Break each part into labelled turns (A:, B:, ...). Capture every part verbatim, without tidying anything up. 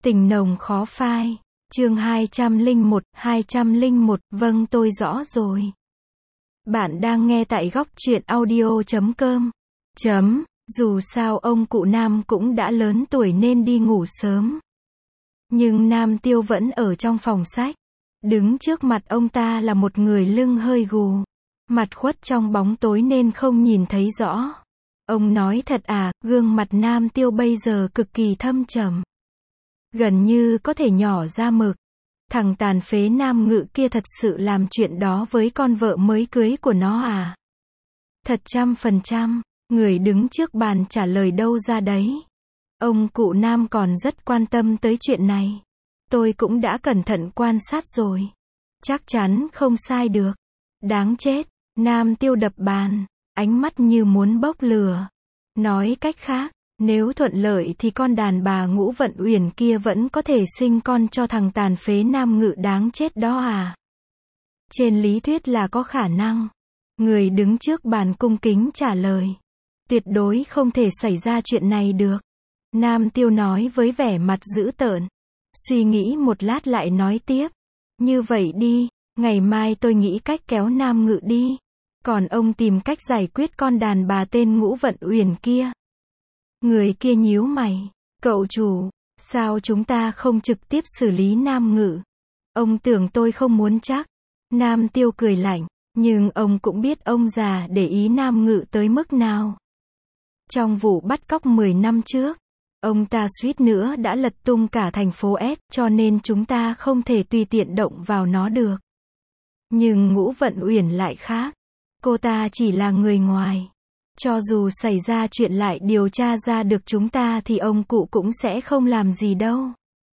A: Tình nồng khó phai. Chương hai trăm lẻ một, hai trăm lẻ một, vâng tôi rõ rồi. Bạn đang nghe tại góc truyện audio chấm com. Chấm, dù sao ông cụ Nam cũng đã lớn tuổi nên đi ngủ sớm. Nhưng Nam Tiêu vẫn ở trong phòng sách. Đứng trước mặt ông ta là một người lưng hơi gù. Mặt khuất trong bóng tối nên không nhìn thấy rõ. Ông nói thật à, gương mặt Nam Tiêu bây giờ cực kỳ thâm trầm. Gần như có thể nhỏ ra mực. Thằng tàn phế Nam Ngự kia thật sự làm chuyện đó với con vợ mới cưới của nó à? Thật trăm phần trăm, người đứng trước bàn trả lời đâu ra đấy. Ông cụ Nam còn rất quan tâm tới chuyện này. Tôi cũng đã cẩn thận quan sát rồi. Chắc chắn không sai được. Đáng chết, Nam Tiêu đập bàn, ánh mắt như muốn bốc lửa. Nói cách khác, nếu thuận lợi thì con đàn bà Ngũ Vận Uyển kia vẫn có thể sinh con cho thằng tàn phế Nam Ngự đáng chết đó à? Trên lý thuyết là có khả năng. Người đứng trước bàn cung kính trả lời. Tuyệt đối không thể xảy ra chuyện này được. Nam Tiêu nói với vẻ mặt dữ tợn. Suy nghĩ một lát lại nói tiếp. Như vậy đi, ngày mai tôi nghĩ cách kéo Nam Ngự đi. Còn ông tìm cách giải quyết con đàn bà tên Ngũ Vận Uyển kia. Người kia nhíu mày. Cậu chủ, sao chúng ta không trực tiếp xử lý Nam Ngự? Ông tưởng tôi không muốn chắc. Nam Tiêu cười lạnh. Nhưng ông cũng biết ông già để ý Nam Ngự tới mức nào. Trong vụ bắt cóc mười năm trước, ông ta suýt nữa đã lật tung cả thành phố S, cho nên chúng ta không thể tùy tiện động vào nó được. Nhưng Ngũ Vận Uyển lại khác. Cô ta chỉ là người ngoài. Cho dù xảy ra chuyện lại điều tra ra được chúng ta thì ông cụ cũng sẽ không làm gì đâu.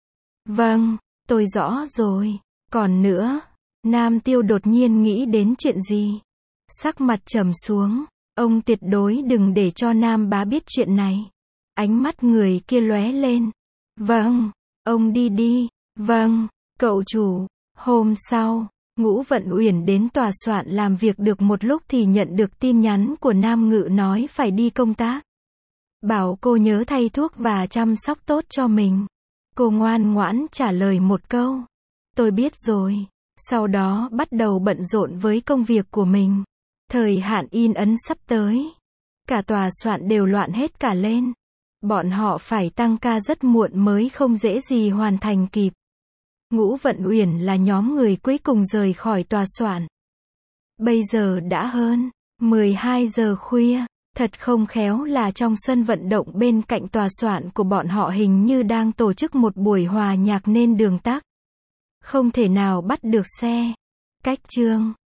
A: Vâng, tôi rõ rồi. Còn nữa, Nam Tiêu đột nhiên nghĩ đến chuyện gì? Sắc mặt trầm xuống. Ông tuyệt đối đừng để cho Nam bá biết chuyện này. Ánh mắt người kia lóe lên. Vâng, ông đi đi. Vâng, cậu chủ. Hôm sau, Ngũ Vận Uyển đến tòa soạn làm việc được một lúc thì nhận được tin nhắn của Nam Ngự nói phải đi công tác. Bảo cô nhớ thay thuốc và chăm sóc tốt cho mình. Cô ngoan ngoãn trả lời một câu. Tôi biết rồi. Sau đó bắt đầu bận rộn với công việc của mình. Thời hạn in ấn sắp tới. Cả tòa soạn đều loạn hết cả lên. Bọn họ phải tăng ca rất muộn mới không dễ gì hoàn thành kịp. Ngũ Vận Uyển là nhóm người cuối cùng rời khỏi tòa soạn. Bây giờ đã hơn mười hai giờ khuya, thật không khéo là trong sân vận động bên cạnh tòa soạn của bọn họ hình như đang tổ chức một buổi hòa nhạc nên đường tắc. Không thể nào bắt được xe. Cách chương